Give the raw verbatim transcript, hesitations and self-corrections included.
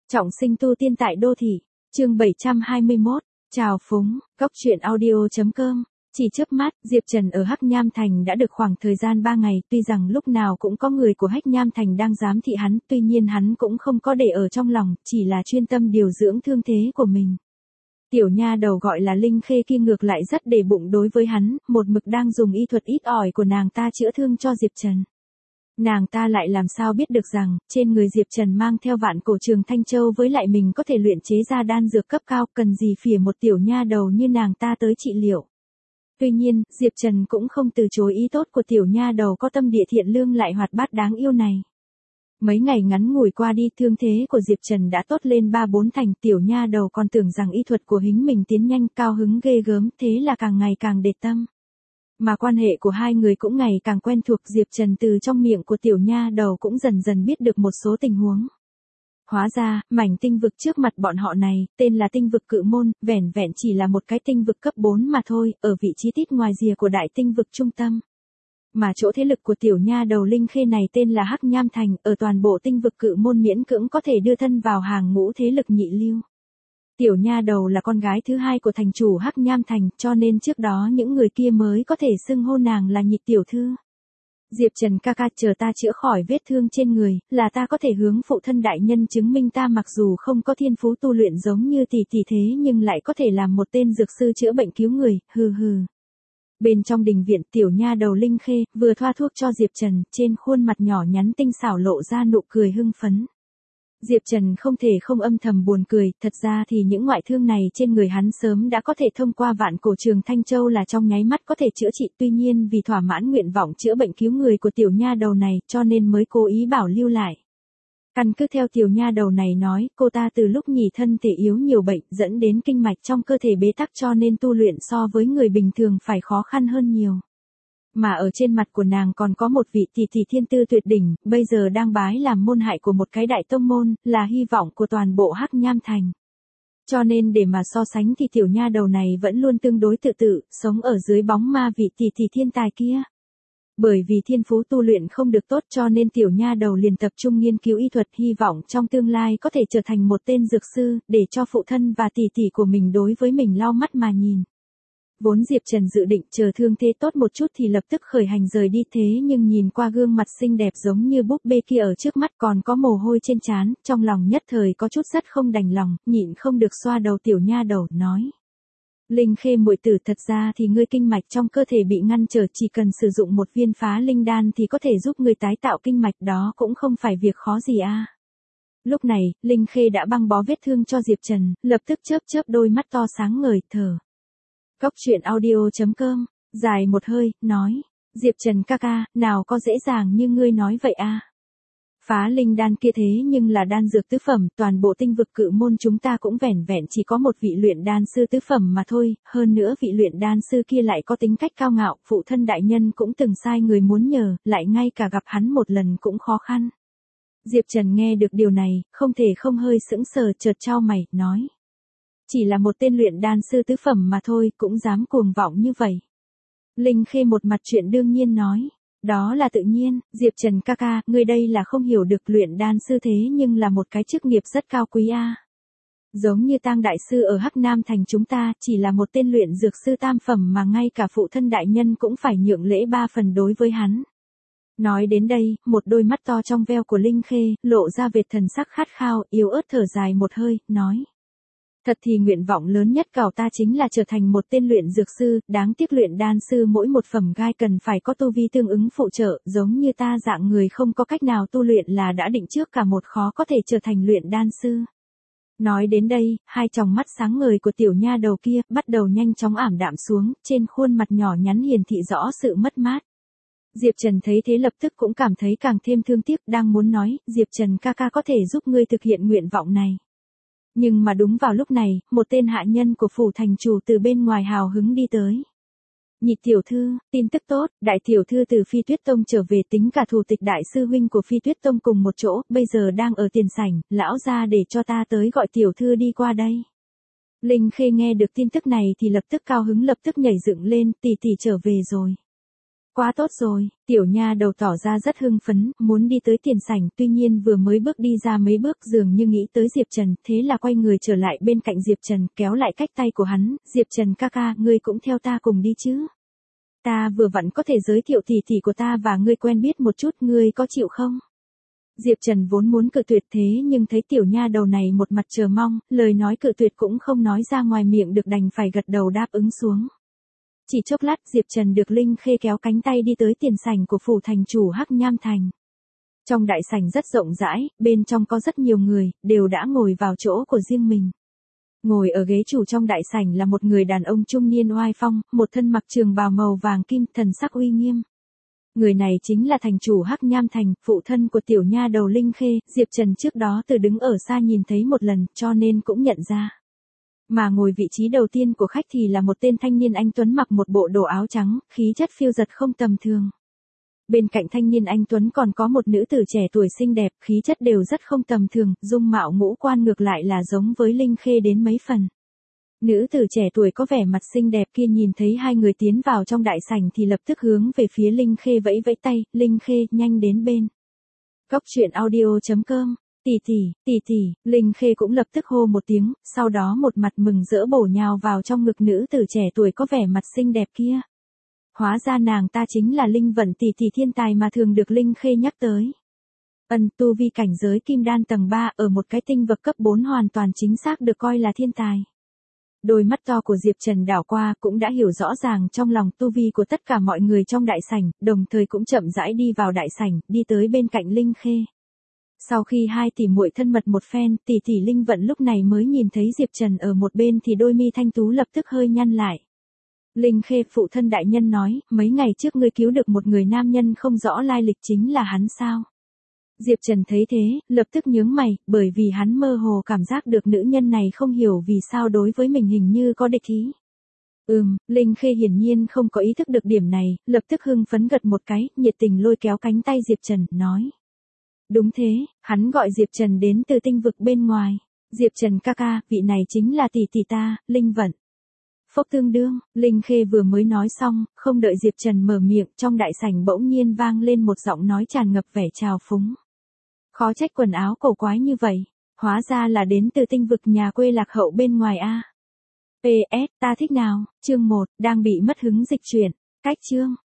Trọng sinh tu tiên tại đô thị, chương bảy trăm hai mươi mốt, chào phúng, góc truyện audio.com. Chỉ chớp mắt, Diệp Trần ở Hắc Nham Thành đã được khoảng thời gian ba ngày, tuy rằng lúc nào cũng có người của Hắc Nham Thành đang giám thị hắn, tuy nhiên hắn cũng không có để ở trong lòng, chỉ là chuyên tâm điều dưỡng thương thế của mình. Tiểu nha đầu gọi là Linh Khê kia ngược lại rất để bụng đối với hắn, một mực đang dùng y thuật ít ỏi của nàng ta chữa thương cho Diệp Trần. Nàng ta lại làm sao biết được rằng, trên người Diệp Trần mang theo vạn cổ trường Thanh Châu với lại mình có thể luyện chế ra đan dược cấp cao, cần gì phỉa một tiểu nha đầu như nàng ta tới trị liệu. Tuy nhiên, Diệp Trần cũng không từ chối ý tốt của tiểu nha đầu có tâm địa thiện lương lại hoạt bát đáng yêu này. Mấy ngày ngắn ngủi qua đi, thương thế của Diệp Trần đã tốt lên ba bốn thành, tiểu nha đầu còn tưởng rằng y thuật của hính mình tiến nhanh, cao hứng ghê gớm, thế là càng ngày càng để tâm. Mà quan hệ của hai người cũng ngày càng quen thuộc, Diệp Trần từ trong miệng của tiểu nha đầu cũng dần dần biết được một số tình huống. Hóa ra, mảnh tinh vực trước mặt bọn họ này, tên là tinh vực Cự Môn, vẻn vẹn chỉ là một cái tinh vực cấp bốn mà thôi, ở vị trí tít ngoài rìa của đại tinh vực trung tâm. Mà chỗ thế lực của tiểu nha đầu Linh Khê này tên là Hắc Nham Thành, ở toàn bộ tinh vực Cự Môn miễn cưỡng có thể đưa thân vào hàng ngũ thế lực nhị lưu. Tiểu nha đầu là con gái thứ hai của thành chủ Hắc Nham Thành, cho nên trước đó những người kia mới có thể xưng hô nàng là nhị tiểu thư. Diệp Trần ca ca, chờ ta chữa khỏi vết thương trên người, là ta có thể hướng phụ thân đại nhân chứng minh ta mặc dù không có thiên phú tu luyện giống như tỷ tỷ thế nhưng lại có thể làm một tên dược sư chữa bệnh cứu người, hừ hừ. Bên trong đình viện, tiểu nha đầu Linh Khê vừa thoa thuốc cho Diệp Trần, trên khuôn mặt nhỏ nhắn tinh xảo lộ ra nụ cười hưng phấn. Diệp Trần không thể không âm thầm buồn cười, thật ra thì những ngoại thương này trên người hắn sớm đã có thể thông qua vạn cổ trường Thanh Châu là trong nháy mắt có thể chữa trị, tuy nhiên vì thỏa mãn nguyện vọng chữa bệnh cứu người của tiểu nha đầu này cho nên mới cố ý bảo lưu lại. Căn cứ theo tiểu nha đầu này nói, cô ta từ lúc nhì thân thể yếu nhiều bệnh dẫn đến kinh mạch trong cơ thể bế tắc cho nên tu luyện so với người bình thường phải khó khăn hơn nhiều. Mà ở trên mặt của nàng còn có một vị tỷ tỷ thiên tư tuyệt đỉnh, bây giờ đang bái làm môn hại của một cái đại tông môn, là hy vọng của toàn bộ Hắc Nham Thành. Cho nên để mà so sánh thì tiểu nha đầu này vẫn luôn tương đối tự tự, sống ở dưới bóng ma vị tỷ tỷ thiên tài kia. Bởi vì thiên phú tu luyện không được tốt cho nên tiểu nha đầu liền tập trung nghiên cứu y thuật, hy vọng trong tương lai có thể trở thành một tên dược sư, để cho phụ thân và tỷ tỷ của mình đối với mình lau mắt mà nhìn. Vốn Diệp Trần dự định chờ thương thế tốt một chút thì lập tức khởi hành rời đi, thế nhưng nhìn qua gương mặt xinh đẹp giống như búp bê kia ở trước mắt còn có mồ hôi trên trán, trong lòng nhất thời có chút rất không đành lòng, nhịn không được xoa đầu tiểu nha đầu, nói. Linh Khê muội tử, thật ra thì ngươi kinh mạch trong cơ thể bị ngăn trở, chỉ cần sử dụng một viên phá linh đan thì có thể giúp ngươi tái tạo kinh mạch, đó cũng không phải việc khó gì a. Lúc này, Linh Khê đã băng bó vết thương cho Diệp Trần, lập tức chớp chớp đôi mắt to sáng ngời, thở. Góc truyện audio.com, dài một hơi, nói, Diệp Trần ca ca, nào có dễ dàng như ngươi nói vậy a. Phá linh đan kia thế nhưng là đan dược tứ phẩm, toàn bộ tinh vực Cự Môn chúng ta cũng vẻn vẹn chỉ có một vị luyện đan sư tứ phẩm mà thôi, hơn nữa vị luyện đan sư kia lại có tính cách cao ngạo, phụ thân đại nhân cũng từng sai người muốn nhờ, lại ngay cả gặp hắn một lần cũng khó khăn. Diệp Trần nghe được điều này, không thể không hơi sững sờ, chợt chau mày, nói. Chỉ là một tên luyện đan sư tứ phẩm mà thôi, cũng dám cuồng vọng như vậy. Linh Khê một mặt chuyện đương nhiên nói. Đó là tự nhiên, Diệp Trần ca ca, ngươi đây là không hiểu được, luyện đan sư thế nhưng là một cái chức nghiệp rất cao quý a. Giống như Tang đại sư ở Hắc Nam Thành chúng ta, chỉ là một tên luyện dược sư tam phẩm mà ngay cả phụ thân đại nhân cũng phải nhượng lễ ba phần đối với hắn. Nói đến đây, một đôi mắt to trong veo của Linh Khê lộ ra vệt thần sắc khát khao, yếu ớt thở dài một hơi, nói. Thật thì nguyện vọng lớn nhất của ta chính là trở thành một tên luyện dược sư, đáng tiếc luyện đan sư mỗi một phẩm gai cần phải có tu vi tương ứng phụ trợ, giống như ta dạng người không có cách nào tu luyện là đã định trước cả một khó có thể trở thành luyện đan sư. Nói đến đây, hai tròng mắt sáng ngời của tiểu nha đầu kia bắt đầu nhanh chóng ảm đạm xuống, trên khuôn mặt nhỏ nhắn hiển thị rõ sự mất mát. Diệp Trần thấy thế lập tức cũng cảm thấy càng thêm thương tiếc, đang muốn nói, Diệp Trần ca ca có thể giúp ngươi thực hiện nguyện vọng này. Nhưng mà đúng vào lúc này, một tên hạ nhân của phủ thành chủ từ bên ngoài hào hứng đi tới. Nhị tiểu thư, tin tức tốt, đại tiểu thư từ Phi Tuyết Tông trở về, tính cả thủ tịch đại sư huynh của Phi Tuyết Tông cùng một chỗ, bây giờ đang ở tiền sảnh, lão ra để cho ta tới gọi tiểu thư đi qua đây. Linh Khê nghe được tin tức này thì lập tức cao hứng, lập tức nhảy dựng lên, tỷ tỷ trở về rồi. Quá tốt rồi, tiểu nha đầu tỏ ra rất hưng phấn, muốn đi tới tiền sảnh, tuy nhiên vừa mới bước đi ra mấy bước dường như nghĩ tới Diệp Trần, thế là quay người trở lại bên cạnh Diệp Trần, kéo lại cách tay của hắn, Diệp Trần ca ca, ngươi cũng theo ta cùng đi chứ. Ta vừa vặn có thể giới thiệu tỷ tỷ của ta và ngươi quen biết một chút, ngươi có chịu không? Diệp Trần vốn muốn cự tuyệt thế nhưng thấy tiểu nha đầu này một mặt chờ mong, lời nói cự tuyệt cũng không nói ra ngoài miệng được đành phải gật đầu đáp ứng xuống. Chỉ chốc lát Diệp Trần được Linh Khê kéo cánh tay đi tới tiền sảnh của phủ thành chủ Hắc Nham Thành. Trong đại sảnh rất rộng rãi, bên trong có rất nhiều người, đều đã ngồi vào chỗ của riêng mình. Ngồi ở ghế chủ trong đại sảnh là một người đàn ông trung niên oai phong, một thân mặc trường bào màu vàng kim, thần sắc uy nghiêm. Người này chính là thành chủ Hắc Nham Thành, phụ thân của tiểu nha đầu Linh Khê, Diệp Trần trước đó từ đứng ở xa nhìn thấy một lần, cho nên cũng nhận ra. Mà ngồi vị trí đầu tiên của khách thì là một tên thanh niên anh tuấn mặc một bộ đồ áo trắng, khí chất phiêu dật không tầm thường. Bên cạnh thanh niên anh tuấn còn có một nữ tử trẻ tuổi xinh đẹp, khí chất đều rất không tầm thường, dung mạo ngũ quan ngược lại là giống với Linh Khê đến mấy phần. Nữ tử trẻ tuổi có vẻ mặt xinh đẹp kia nhìn thấy hai người tiến vào trong đại sảnh thì lập tức hướng về phía Linh Khê vẫy vẫy tay, Linh Khê nhanh đến bên. Góc truyện audio chấm com, tỷ tỷ, tỷ tỷ, Linh Khê cũng lập tức hô một tiếng, sau đó một mặt mừng rỡ bổ nhào vào trong ngực nữ tử trẻ tuổi có vẻ mặt xinh đẹp kia. Hóa ra nàng ta chính là Linh Vận tỷ tỷ thiên tài mà thường được Linh Khê nhắc tới. Ân tu vi cảnh giới kim đan tầng ba ở một cái tinh vực cấp bốn hoàn toàn chính xác được coi là thiên tài. Đôi mắt to của Diệp Trần đảo qua cũng đã hiểu rõ ràng trong lòng tu vi của tất cả mọi người trong đại sảnh, đồng thời cũng chậm rãi đi vào đại sảnh, đi tới bên cạnh Linh Khê. Sau khi hai tỷ muội thân mật một phen, tỷ tỷ Linh Vận lúc này mới nhìn thấy Diệp Trần ở một bên thì đôi mi thanh tú lập tức hơi nhăn lại. Linh Khê phụ thân đại nhân nói, mấy ngày trước ngươi cứu được một người nam nhân không rõ lai lịch chính là hắn sao? Diệp Trần thấy thế, lập tức nhướng mày, bởi vì hắn mơ hồ cảm giác được nữ nhân này không hiểu vì sao đối với mình hình như có địch ý. Ừm, Linh Khê hiển nhiên không có ý thức được điểm này, lập tức hưng phấn gật một cái, nhiệt tình lôi kéo cánh tay Diệp Trần, nói. Đúng thế, hắn gọi Diệp Trần đến từ tinh vực bên ngoài. Diệp Trần ca ca, vị này chính là tỷ tỷ ta, Linh Vận. Phốc tương đương, Linh Khê vừa mới nói xong, không đợi Diệp Trần mở miệng, trong đại sảnh bỗng nhiên vang lên một giọng nói tràn ngập vẻ trào phúng. Khó trách quần áo cổ quái như vậy, hóa ra là đến từ tinh vực nhà quê lạc hậu bên ngoài a. pê ét, ta thích nào, chương một, đang bị mất hứng dịch chuyển, cách chương.